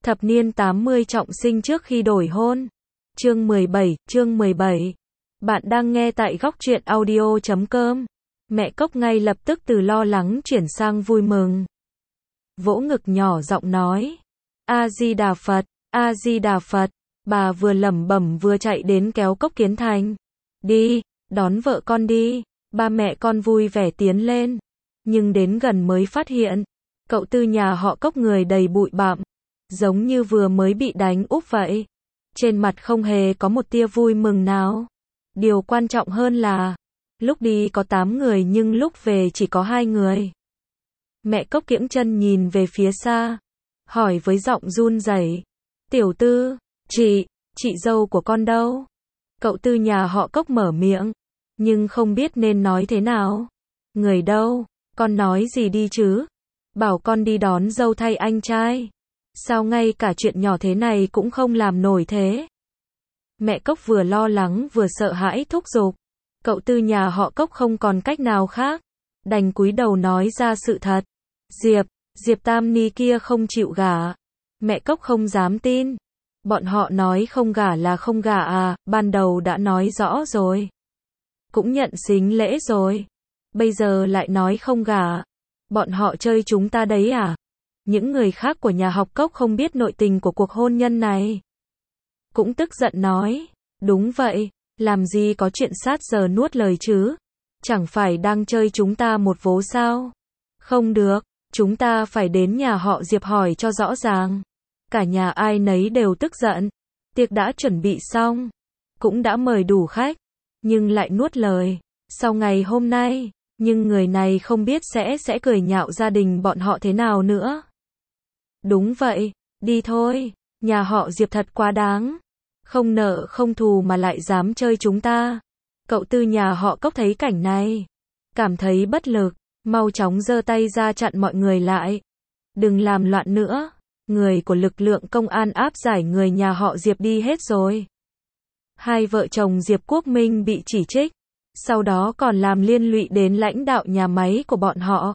Thập niên 80 trọng sinh trước khi đổi hôn. Chương 17. Bạn đang nghe tại góc truyện audio.com. Mẹ Cốc ngay lập tức từ lo lắng chuyển sang vui mừng. Vỗ ngực nhỏ giọng nói: A-di-đà Phật, A-di-đà Phật. Bà vừa lẩm bẩm vừa chạy đến kéo Cốc Kiến Thành. Đi, đón vợ con đi. Ba mẹ con vui vẻ tiến lên. Nhưng đến gần mới phát hiện, cậu Tư nhà họ Cốc người đầy bụi bặm, giống như vừa mới bị đánh úp vậy. Trên mặt không hề có một tia vui mừng nào. Điều quan trọng hơn là, lúc đi có 8 người nhưng lúc về chỉ có 2 người. Mẹ Cốc kiễng chân nhìn về phía xa, hỏi với giọng run rẩy: Tiểu Tư, chị dâu của con đâu? Cậu Tư nhà họ Cốc mở miệng, nhưng không biết nên nói thế nào. Người đâu? Con nói gì đi chứ? Bảo con đi đón dâu thay anh trai. Sao ngay cả chuyện nhỏ thế này cũng không làm nổi thế? Mẹ Cốc vừa lo lắng vừa sợ hãi thúc giục. Cậu Tư nhà họ Cốc không còn cách nào khác, đành cúi đầu nói ra sự thật. Diệp Tam Ni kia không chịu gả. Mẹ Cốc không dám tin. Bọn họ nói không gả là không gả à, ban đầu đã nói rõ rồi. Cũng nhận sính lễ rồi. Bây giờ lại nói không gả. Bọn họ chơi chúng ta đấy à? Những người khác của nhà học Cốc không biết nội tình của cuộc hôn nhân này. Cũng tức giận nói: Đúng vậy, làm gì có chuyện sát giờ nuốt lời chứ? Chẳng phải đang chơi chúng ta một vố sao? Không được, chúng ta phải đến nhà họ Diệp hỏi cho rõ ràng. Cả nhà ai nấy đều tức giận. Tiệc đã chuẩn bị xong, cũng đã mời đủ khách, nhưng lại nuốt lời. Sau ngày hôm nay, nhưng người này không biết sẽ cười nhạo gia đình bọn họ thế nào nữa. Đúng vậy, đi thôi, nhà họ Diệp thật quá đáng. Không nợ không thù mà lại dám chơi chúng ta. Cậu Tư nhà họ Cốc thấy cảnh này, cảm thấy bất lực, mau chóng giơ tay ra chặn mọi người lại. Đừng làm loạn nữa, người của lực lượng công an áp giải người nhà họ Diệp đi hết rồi. Hai vợ chồng Diệp Quốc Minh bị chỉ trích, sau đó còn làm liên lụy đến lãnh đạo nhà máy của bọn họ.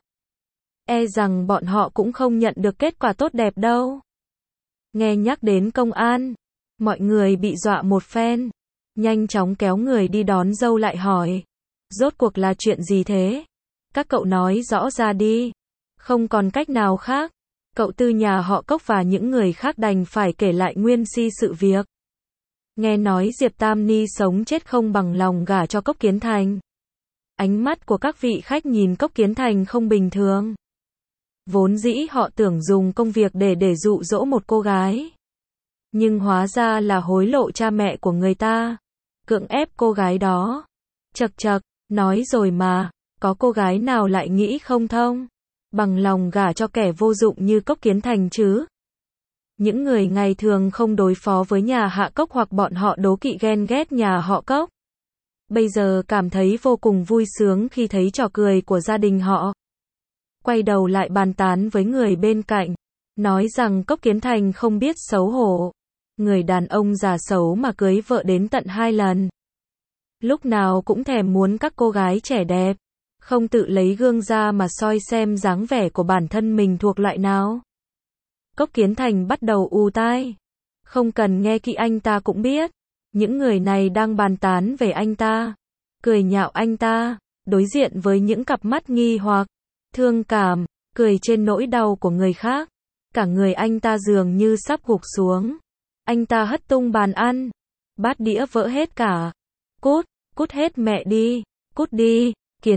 E rằng bọn họ cũng không nhận được kết quả tốt đẹp đâu. Nghe nhắc đến công an, mọi người bị dọa một phen, nhanh chóng kéo người đi đón dâu lại hỏi: Rốt cuộc là chuyện gì thế? Các cậu nói rõ ra đi. Không còn cách nào khác, cậu Tư nhà họ Cốc và những người khác đành phải kể lại nguyên si sự việc. Nghe nói Diệp Tam Ni sống chết không bằng lòng gả cho Cốc Kiến Thành. Ánh mắt của các vị khách nhìn Cốc Kiến Thành không bình thường. Vốn dĩ họ tưởng dùng công việc để dụ dỗ một cô gái, nhưng hóa ra là hối lộ cha mẹ của người ta, cưỡng ép cô gái đó. Chậc chậc, nói rồi mà, có cô gái nào lại nghĩ không thông, bằng lòng gả cho kẻ vô dụng như Cốc Kiến Thành chứ? Những người ngày thường không đối phó với nhà hạ Cốc hoặc bọn họ đố kỵ ghen ghét nhà họ Cốc, bây giờ cảm thấy vô cùng vui sướng khi thấy trò cười của gia đình họ. Quay đầu lại bàn tán với người bên cạnh, nói rằng Cốc Kiến Thành không biết xấu hổ. Người đàn ông già xấu mà cưới vợ đến tận 2 lần. Lúc nào cũng thèm muốn các cô gái trẻ đẹp, không tự lấy gương ra mà soi xem dáng vẻ của bản thân mình thuộc loại nào. Cốc Kiến Thành bắt đầu ù tai. Không cần nghe kỹ anh ta cũng biết, những người này đang bàn tán về anh ta, cười nhạo anh ta, đối diện với những cặp mắt nghi hoặc, thương cảm, cười trên nỗi đau của người khác. Cả người anh ta dường như sắp gục xuống. Anh ta hất tung bàn ăn, bát đĩa vỡ hết cả. Cút hết mẹ đi, cút đi,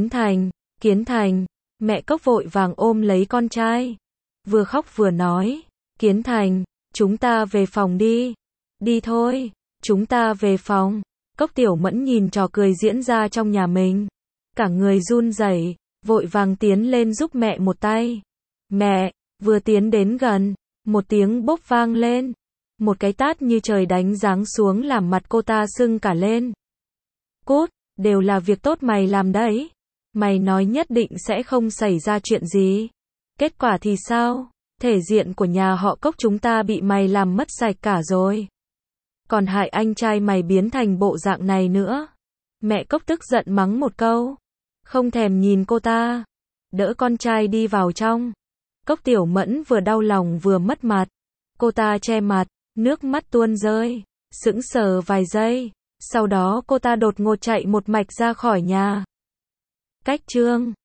Kiến Thành. Mẹ Cốc vội vàng ôm lấy con trai, vừa khóc vừa nói: Kiến Thành, chúng ta về phòng đi. Đi thôi, chúng ta về phòng. Cốc Tiểu Mẫn nhìn trò cười diễn ra trong nhà mình, cả người run rẩy, vội vàng tiến lên giúp mẹ một tay. Mẹ, vừa tiến đến gần, một tiếng bốp vang lên. Một cái tát như trời đánh giáng xuống làm mặt cô ta sưng cả lên. Cút, đều là việc tốt mày làm đấy. Mày nói nhất định sẽ không xảy ra chuyện gì. Kết quả thì sao? Thể diện của nhà họ Cốc chúng ta bị mày làm mất sạch cả rồi. Còn hại anh trai mày biến thành bộ dạng này nữa. Mẹ Cốc tức giận mắng một câu, không thèm nhìn cô ta, đỡ con trai đi vào trong. Cốc Tiểu Mẫn vừa đau lòng vừa mất mặt. cô ta che mặt, nước mắt tuôn rơi, sững sờ vài giây. Sau đó cô ta đột ngột chạy một mạch ra khỏi nhà. Cách chương